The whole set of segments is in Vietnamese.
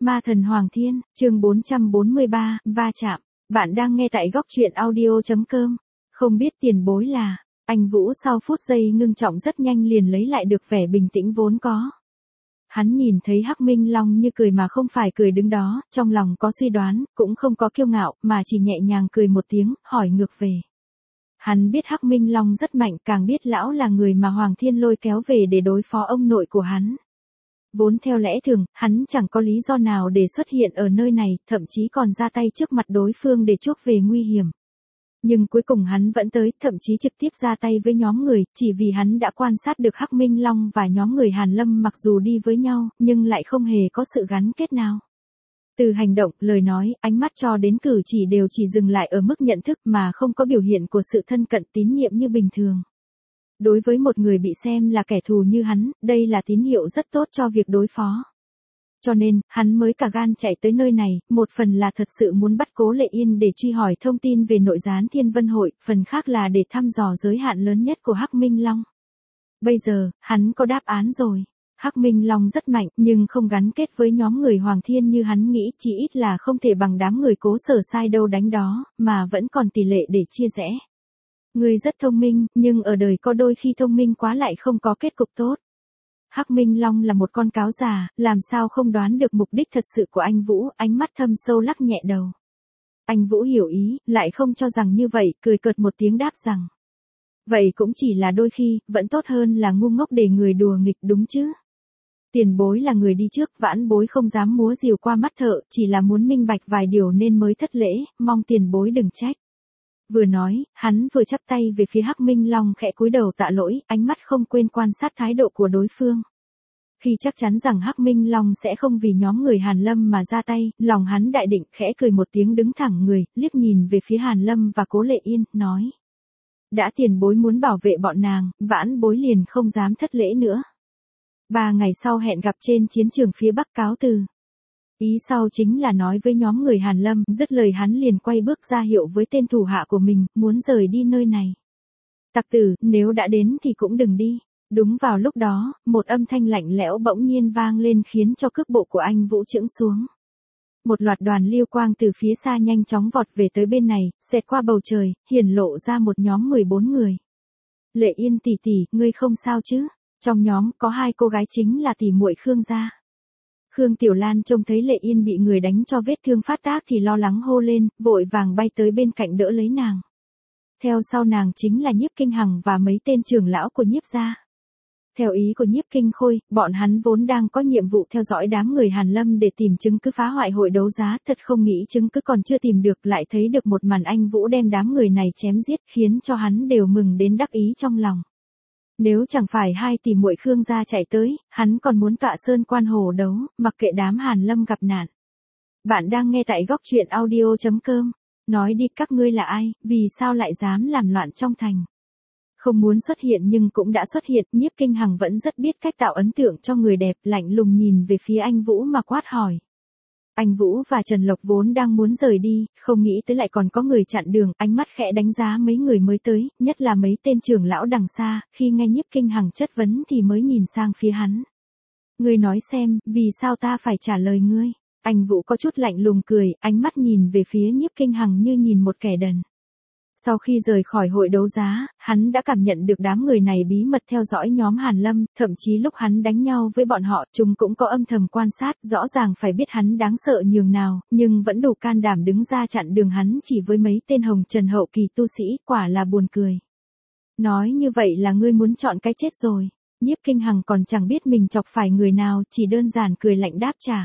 Ma thần Hoàng Thiên, chương 443, va chạm. Bạn đang nghe tại góc truyện audio.com. Không biết tiền bối là, anh Vũ sau phút giây ngưng trọng rất nhanh liền lấy lại được vẻ bình tĩnh vốn có. Hắn nhìn thấy Hắc Minh Long như cười mà không phải cười đứng đó, trong lòng có suy đoán, cũng không có kiêu ngạo, mà chỉ nhẹ nhàng cười một tiếng, hỏi ngược về. Hắn biết Hắc Minh Long rất mạnh, càng biết lão là người mà Hoàng Thiên lôi kéo về để đối phó ông nội của hắn. Vốn theo lẽ thường, hắn chẳng có lý do nào để xuất hiện ở nơi này, thậm chí còn ra tay trước mặt đối phương để chuốc về nguy hiểm. Nhưng cuối cùng hắn vẫn tới, thậm chí trực tiếp ra tay với nhóm người, chỉ vì hắn đã quan sát được Hắc Minh Long và nhóm người Hàn Lâm mặc dù đi với nhau, nhưng lại không hề có sự gắn kết nào. Từ hành động, lời nói, ánh mắt cho đến cử chỉ đều chỉ dừng lại ở mức nhận thức mà không có biểu hiện của sự thân cận tín nhiệm như bình thường. Đối với một người bị xem là kẻ thù như hắn, đây là tín hiệu rất tốt cho việc đối phó. Cho nên, hắn mới cả gan chạy tới nơi này, một phần là thật sự muốn bắt Cố Lệ Yên để truy hỏi thông tin về nội gián Thiên Vân Hội, phần khác là để thăm dò giới hạn lớn nhất của Hắc Minh Long. Bây giờ, hắn có đáp án rồi. Hắc Minh Long rất mạnh, nhưng không gắn kết với nhóm người Hoàng Thiên như hắn nghĩ, chỉ ít là không thể bằng đám người Cố Sở sai đâu đánh đó, mà vẫn còn tỷ lệ để chia rẽ. Ngươi rất thông minh, nhưng ở đời có đôi khi thông minh quá lại không có kết cục tốt. Hắc Minh Long là một con cáo già, làm sao không đoán được mục đích thật sự của anh Vũ, ánh mắt thâm sâu lắc nhẹ đầu. Anh Vũ hiểu ý, lại không cho rằng như vậy, cười cợt một tiếng đáp rằng. Vậy cũng chỉ là đôi khi, vẫn tốt hơn là ngu ngốc để người đùa nghịch đúng chứ. Tiền bối là người đi trước, vãn bối không dám múa rìu qua mắt thợ, chỉ là muốn minh bạch vài điều nên mới thất lễ, mong tiền bối đừng trách. Vừa nói, hắn vừa chắp tay về phía Hắc Minh Long khẽ cúi đầu tạ lỗi, ánh mắt không quên quan sát thái độ của đối phương. Khi chắc chắn rằng Hắc Minh Long sẽ không vì nhóm người Hàn Lâm mà ra tay, lòng hắn đại định khẽ cười một tiếng đứng thẳng người, liếc nhìn về phía Hàn Lâm và Cố Lệ Yên, nói. Đã tiền bối muốn bảo vệ bọn nàng, vãn bối liền không dám thất lễ nữa. 3 ngày sau hẹn gặp trên chiến trường phía Bắc cáo từ. Ý sau chính là nói với nhóm người Hàn Lâm, dứt lời hắn liền quay bước ra hiệu với tên thủ hạ của mình, muốn rời đi nơi này. Tặc tử, nếu đã đến thì cũng đừng đi. Đúng vào lúc đó, một âm thanh lạnh lẽo bỗng nhiên vang lên khiến cho cước bộ của anh Vũ chững xuống. Một loạt đoàn lưu quang từ phía xa nhanh chóng vọt về tới bên này, xẹt qua bầu trời, hiển lộ ra một nhóm 14 người. Lệ Yên tỷ tỷ, ngươi không sao chứ? Trong nhóm có 2 cô gái chính là tỷ muội Khương gia. Khương Tiểu Lan trông thấy Lệ Yên bị người đánh cho vết thương phát tác thì lo lắng hô lên, vội vàng bay tới bên cạnh đỡ lấy nàng. Theo sau nàng chính là Nhiếp Kinh Hằng và mấy tên trưởng lão của Nhiếp gia. Theo ý của Nhiếp Kinh Khôi, bọn hắn vốn đang có nhiệm vụ theo dõi đám người Hàn Lâm để tìm chứng cứ phá hoại hội đấu giá, thật không nghĩ chứng cứ còn chưa tìm được lại thấy được một màn anh Vũ đem đám người này chém giết khiến cho hắn đều mừng đến đắc ý trong lòng. Nếu chẳng phải 2 tỷ muội Khương gia chạy tới, hắn còn muốn tọa sơn quan hồ đấu, mặc kệ đám Hàn Lâm gặp nạn. Bạn đang nghe tại góc truyện audio.com. Nói đi các ngươi là ai, vì sao lại dám làm loạn trong thành. Không muốn xuất hiện nhưng cũng đã xuất hiện, Nhiếp Kinh Hằng vẫn rất biết cách tạo ấn tượng cho người đẹp, lạnh lùng nhìn về phía anh Vũ mà quát hỏi. Anh Vũ và Trần Lộc vốn đang muốn rời đi, không nghĩ tới lại còn có người chặn đường, ánh mắt khẽ đánh giá mấy người mới tới, nhất là mấy tên trưởng lão đằng xa, khi nghe Nhiếp Kinh Hằng chất vấn thì mới nhìn sang phía hắn. Ngươi nói xem, vì sao ta phải trả lời ngươi? Anh Vũ có chút lạnh lùng cười, ánh mắt nhìn về phía Nhiếp Kinh Hằng như nhìn một kẻ đần. Sau khi rời khỏi hội đấu giá, hắn đã cảm nhận được đám người này bí mật theo dõi nhóm Hàn Lâm, thậm chí lúc hắn đánh nhau với bọn họ, chúng cũng có âm thầm quan sát, rõ ràng phải biết hắn đáng sợ nhường nào, nhưng vẫn đủ can đảm đứng ra chặn đường hắn chỉ với mấy tên hồng trần hậu kỳ tu sĩ, quả là buồn cười. Nói như vậy là ngươi muốn chọn cái chết rồi. Nhiếp Kinh Hằng còn chẳng biết mình chọc phải người nào, chỉ đơn giản cười lạnh đáp trả.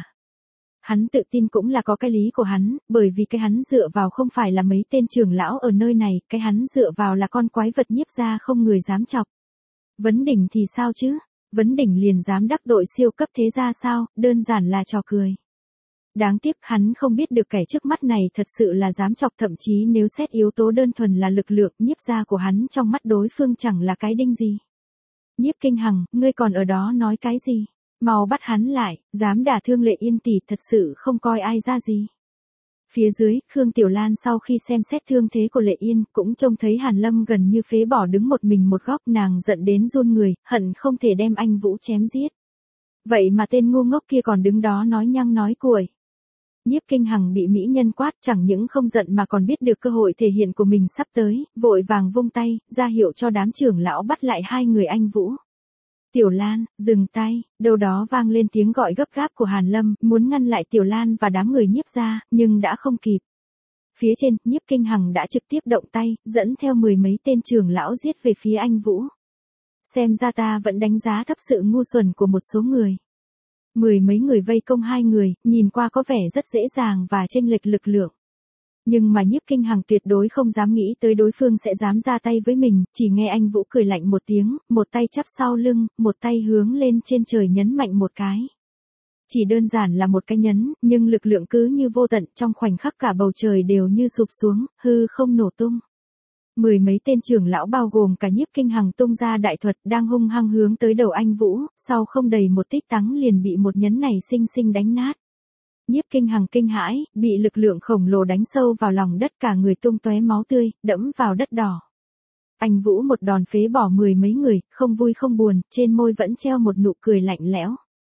Hắn tự tin cũng là có cái lý của hắn, bởi vì cái hắn dựa vào không phải là mấy tên trưởng lão ở nơi này, cái hắn dựa vào là con quái vật Nhiếp gia không người dám chọc. Vấn Đỉnh thì sao chứ? Vấn Đỉnh liền dám đắc tội siêu cấp thế gia sao, đơn giản là trò cười. Đáng tiếc hắn không biết được kẻ trước mắt này thật sự là dám chọc, thậm chí nếu xét yếu tố đơn thuần là lực lượng, Nhiếp gia của hắn trong mắt đối phương chẳng là cái đinh gì. Nhiếp Kinh Hằng, ngươi còn ở đó nói cái gì? Mau bắt hắn lại, dám đả thương Lệ Yên tỷ thật sự không coi ai ra gì. Phía dưới, Khương Tiểu Lan sau khi xem xét thương thế của Lệ Yên, cũng trông thấy Hàn Lâm gần như phế bỏ đứng một mình một góc, nàng giận đến run người, hận không thể đem anh Vũ chém giết. Vậy mà tên ngu ngốc kia còn đứng đó nói nhăng nói cuội. Nhiếp Kinh Hằng bị mỹ nhân quát chẳng những không giận mà còn biết được cơ hội thể hiện của mình sắp tới, vội vàng vung tay, ra hiệu cho đám trưởng lão bắt lại hai người anh Vũ. Tiểu Lan, dừng tay, đâu đó vang lên tiếng gọi gấp gáp của Hàn Lâm, muốn ngăn lại Tiểu Lan và đám người Nhiếp gia, nhưng đã không kịp. Phía trên, Nhiếp Kinh Hằng đã trực tiếp động tay, dẫn theo mười mấy tên trưởng lão giết về phía anh Vũ. Xem ra ta vẫn đánh giá thấp sự ngu xuẩn của một số người. Mười mấy người vây công hai người, nhìn qua có vẻ rất dễ dàng và chênh lệch lực lượng. Nhưng mà Nhiếp Kinh Hằng tuyệt đối không dám nghĩ tới đối phương sẽ dám ra tay với mình, chỉ nghe anh Vũ cười lạnh một tiếng, một tay chắp sau lưng, một tay hướng lên trên trời nhấn mạnh một cái. Chỉ đơn giản là một cái nhấn, nhưng lực lượng cứ như vô tận, trong khoảnh khắc cả bầu trời đều như sụp xuống, hư không nổ tung. Mười mấy tên trưởng lão bao gồm cả Nhiếp Kinh Hằng tung ra đại thuật đang hung hăng hướng tới đầu anh Vũ, sau không đầy một tích tắc liền bị một nhấn này xinh xinh đánh nát. Nhiếp Kinh Hằng kinh hãi, bị lực lượng khổng lồ đánh sâu vào lòng đất, cả người tung tóe máu tươi, đẫm vào đất đỏ. Anh Vũ một đòn phế bỏ mười mấy người, không vui không buồn, trên môi vẫn treo một nụ cười lạnh lẽo.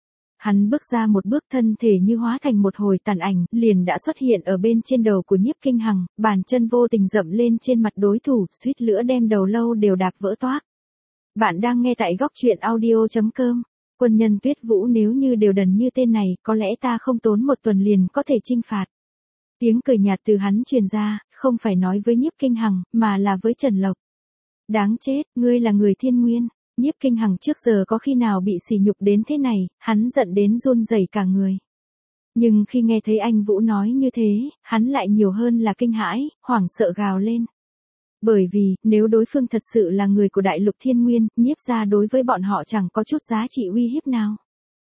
Hắn bước ra một bước, thân thể như hóa thành một hồi tàn ảnh, liền đã xuất hiện ở bên trên đầu của Nhiếp Kinh Hằng, bàn chân vô tình dậm lên trên mặt đối thủ, suýt nữa đem đầu lâu đều đạp vỡ toác. Bạn đang nghe tại góc truyện audio.com. Quân nhân Tuyết Vũ nếu như đều đần như tên này, có lẽ ta không tốn một tuần liền có thể chinh phạt. Tiếng cười nhạt từ hắn truyền ra, không phải nói với Nhiếp Kinh Hằng, mà là với Trần Lộc. Đáng chết, ngươi là người Thiên Nguyên. Nhiếp Kinh Hằng trước giờ có khi nào bị sỉ nhục đến thế này, hắn giận đến run rẩy cả người. Nhưng khi nghe thấy anh Vũ nói như thế, hắn lại nhiều hơn là kinh hãi, hoảng sợ gào lên. Bởi vì, nếu đối phương thật sự là người của Đại Lục Thiên Nguyên, Nhiếp gia đối với bọn họ chẳng có chút giá trị uy hiếp nào.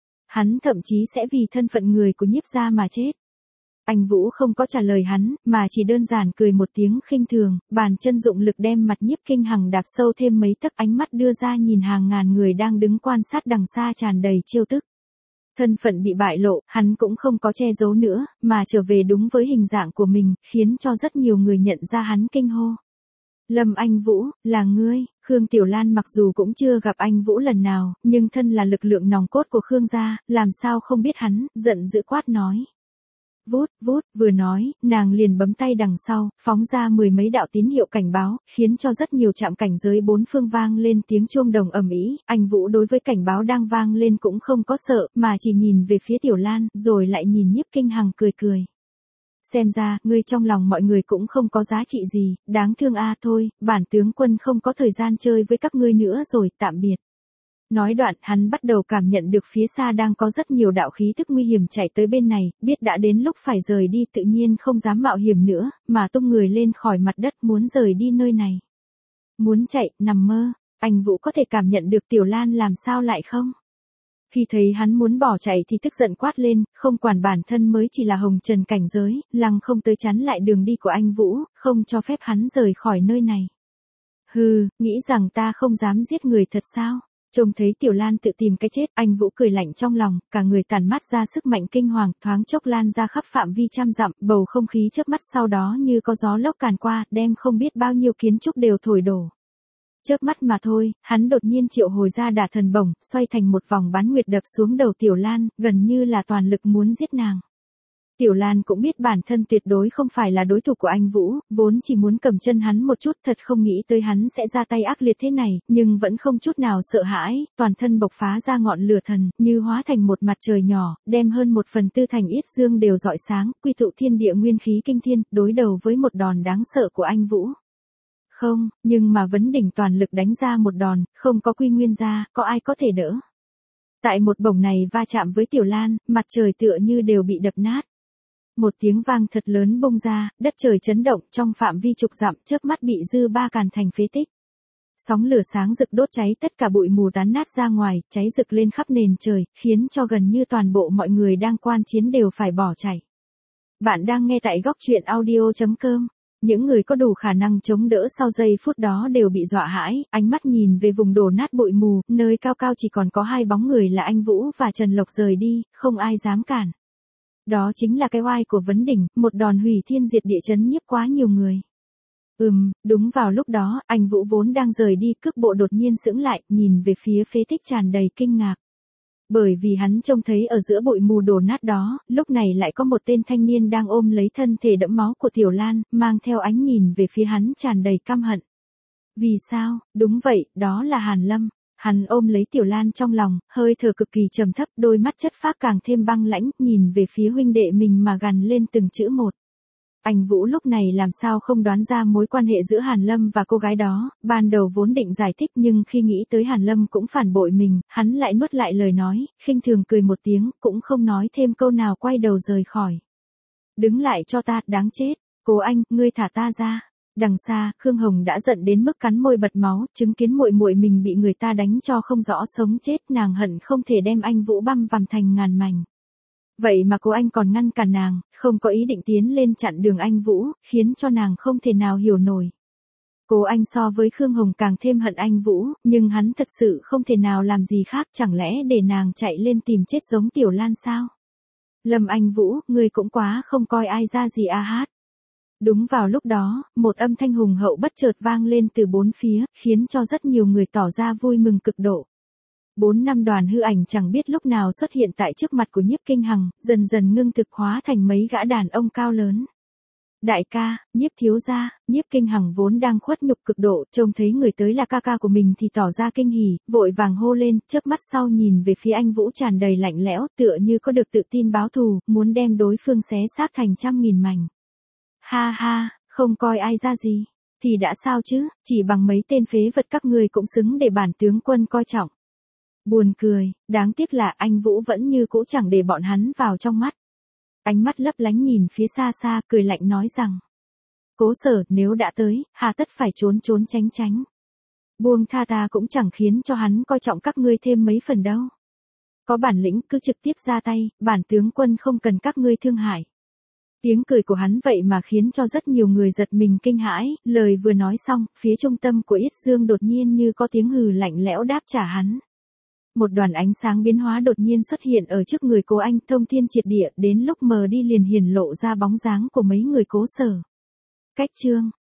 Hắn thậm chí sẽ vì thân phận người của Nhiếp gia mà chết. Anh Vũ không có trả lời hắn, mà chỉ đơn giản cười một tiếng khinh thường, bàn chân dụng lực đem mặt Nhiếp Kinh Hằng đạp sâu thêm mấy tấc, ánh mắt đưa ra nhìn hàng ngàn người đang đứng quan sát đằng xa tràn đầy trêu tức. Thân phận bị bại lộ, hắn cũng không có che giấu nữa, mà trở về đúng với hình dạng của mình, khiến cho rất nhiều người nhận ra hắn kinh hô. Lâm Anh Vũ, là ngươi. Khương Tiểu Lan mặc dù cũng chưa gặp anh Vũ lần nào, nhưng thân là lực lượng nòng cốt của Khương gia, làm sao không biết hắn, giận dữ quát nói. Vút, vút, vừa nói, nàng liền bấm tay đằng sau, phóng ra mười mấy đạo tín hiệu cảnh báo, khiến cho rất nhiều trạm cảnh giới bốn phương vang lên tiếng chuông đồng ầm ĩ. Anh Vũ đối với cảnh báo đang vang lên cũng không có sợ, mà chỉ nhìn về phía Tiểu Lan, rồi lại nhìn Nhiếp Kinh Hằng cười cười. Xem ra, ngươi trong lòng mọi người cũng không có giá trị gì, đáng thương a thôi, bản tướng quân không có thời gian chơi với các ngươi nữa rồi, tạm biệt. Nói đoạn, hắn bắt đầu cảm nhận được phía xa đang có rất nhiều đạo khí tức nguy hiểm chạy tới bên này, biết đã đến lúc phải rời đi tự nhiên không dám mạo hiểm nữa, mà tung người lên khỏi mặt đất muốn rời đi nơi này. Muốn chạy, nằm mơ, anh Vũ có thể cảm nhận được Tiểu Lan làm sao lại không? Khi thấy hắn muốn bỏ chạy thì tức giận quát lên, không quản bản thân mới chỉ là hồng trần cảnh giới, lăng không tới chắn lại đường đi của anh Vũ, không cho phép hắn rời khỏi nơi này. Hừ, nghĩ rằng ta không dám giết người thật sao? Trông thấy Tiểu Lan tự tìm cái chết, anh Vũ cười lạnh trong lòng, cả người tản mát ra sức mạnh kinh hoàng, thoáng chốc lan ra khắp phạm vi trăm dặm, bầu không khí chớp mắt sau đó như có gió lốc càn qua, đem không biết bao nhiêu kiến trúc đều thổi đổ. Chớp mắt mà thôi, hắn đột nhiên triệu hồi ra đả thần bổng, xoay thành một vòng bán nguyệt đập xuống đầu Tiểu Lan, gần như là toàn lực muốn giết nàng. Tiểu Lan cũng biết bản thân tuyệt đối không phải là đối thủ của anh Vũ, vốn chỉ muốn cầm chân hắn một chút, thật không nghĩ tới hắn sẽ ra tay ác liệt thế này, nhưng vẫn không chút nào sợ hãi, toàn thân bộc phá ra ngọn lửa thần, như hóa thành một mặt trời nhỏ, đem hơn 1/4 thành yết dương đều rọi sáng, quy tụ thiên địa nguyên khí kinh thiên, đối đầu với một đòn đáng sợ của anh Vũ. Không, nhưng mà vấn đỉnh toàn lực đánh ra một đòn, không có quy nguyên gia, có ai có thể đỡ. Tại một bổng này va chạm với Tiểu Lan, mặt trời tựa như đều bị đập nát. Một tiếng vang thật lớn bung ra, đất trời chấn động, trong phạm vi chục dặm, chớp mắt bị dư ba càn thành phế tích. Sóng lửa sáng rực đốt cháy tất cả bụi mù tán nát ra ngoài, cháy rực lên khắp nền trời, khiến cho gần như toàn bộ mọi người đang quan chiến đều phải bỏ chạy. Bạn đang nghe tại góc truyện audio.com. Những người có đủ khả năng chống đỡ sau giây phút đó đều bị dọa hãi, ánh mắt nhìn về vùng đổ nát bụi mù, nơi cao cao chỉ còn có hai bóng người là anh Vũ và Trần Lộc rời đi, không ai dám cản. Đó chính là cái oai của vấn đỉnh, một đòn hủy thiên diệt địa chấn nhiếp quá nhiều người. Đúng vào lúc đó, anh Vũ vốn đang rời đi, cước bộ đột nhiên sững lại, nhìn về phía phế tích tràn đầy kinh ngạc. Bởi vì hắn trông thấy ở giữa bụi mù đổ nát đó, lúc này lại có một tên thanh niên đang ôm lấy thân thể đẫm máu của Tiểu Lan, mang theo ánh nhìn về phía hắn tràn đầy căm hận. Vì sao? Đúng vậy, đó là Hàn Lâm. Hắn ôm lấy Tiểu Lan trong lòng, hơi thở cực kỳ trầm thấp, đôi mắt chất phác càng thêm băng lãnh, nhìn về phía huynh đệ mình mà gằn lên từng chữ một. Anh Vũ lúc này làm sao không đoán ra mối quan hệ giữa Hàn Lâm và cô gái đó, ban đầu vốn định giải thích nhưng khi nghĩ tới Hàn Lâm cũng phản bội mình, hắn lại nuốt lại lời nói, khinh thường cười một tiếng, cũng không nói thêm câu nào quay đầu rời khỏi. Đứng lại cho ta, đáng chết, Cố Anh, ngươi thả ta ra. Đằng xa, Khương Hồng đã giận đến mức cắn môi bật máu, chứng kiến muội muội mình bị người ta đánh cho không rõ sống chết, nàng hận không thể đem anh Vũ băm vằm thành ngàn mảnh. Vậy mà Cố Anh còn ngăn cản nàng, không có ý định tiến lên chặn đường anh Vũ, khiến cho nàng không thể nào hiểu nổi. Cố Anh so với Khương Hồng càng thêm hận anh Vũ, nhưng hắn thật sự không thể nào làm gì khác, chẳng lẽ để nàng chạy lên tìm chết giống Tiểu Lan sao? Lâm Anh Vũ, ngươi cũng quá không coi ai ra gì a hát. Đúng vào lúc đó, một âm thanh hùng hậu bất chợt vang lên từ bốn phía, khiến cho rất nhiều người tỏ ra vui mừng cực độ. 4-5 đoàn hư ảnh chẳng biết lúc nào xuất hiện tại trước mặt của Nhiếp Kinh Hằng, dần dần ngưng thực hóa thành mấy gã đàn ông cao lớn. Đại ca, Nhiếp thiếu gia, Nhiếp Kinh Hằng vốn đang khuất nhục cực độ, trông thấy người tới là ca ca của mình thì tỏ ra kinh hỉ, vội vàng hô lên, chớp mắt sau nhìn về phía anh Vũ tràn đầy lạnh lẽo, tựa như có được tự tin báo thù, muốn đem đối phương xé xác thành trăm nghìn mảnh. Ha ha, không coi ai ra gì, thì đã sao chứ, chỉ bằng mấy tên phế vật các ngươi cũng xứng để bản tướng quân coi trọng. Buồn cười, đáng tiếc là anh Vũ vẫn như cũ chẳng để bọn hắn vào trong mắt. Ánh mắt lấp lánh nhìn phía xa xa, cười lạnh nói rằng. Cố Sở, nếu đã tới, hà tất phải trốn trốn tránh tránh. Buông tha ta cũng chẳng khiến cho hắn coi trọng các ngươi thêm mấy phần đâu. Có bản lĩnh cứ trực tiếp ra tay, bản tướng quân không cần các ngươi thương hại. Tiếng cười của hắn vậy mà khiến cho rất nhiều người giật mình kinh hãi, lời vừa nói xong, phía trung tâm của Yết Dương đột nhiên như có tiếng hừ lạnh lẽo đáp trả hắn. Một đoàn ánh sáng biến hóa đột nhiên xuất hiện ở trước người Cố Anh, thông thiên triệt địa, đến lúc mờ đi liền hiển lộ ra bóng dáng của mấy người Cố Sở. Cách chương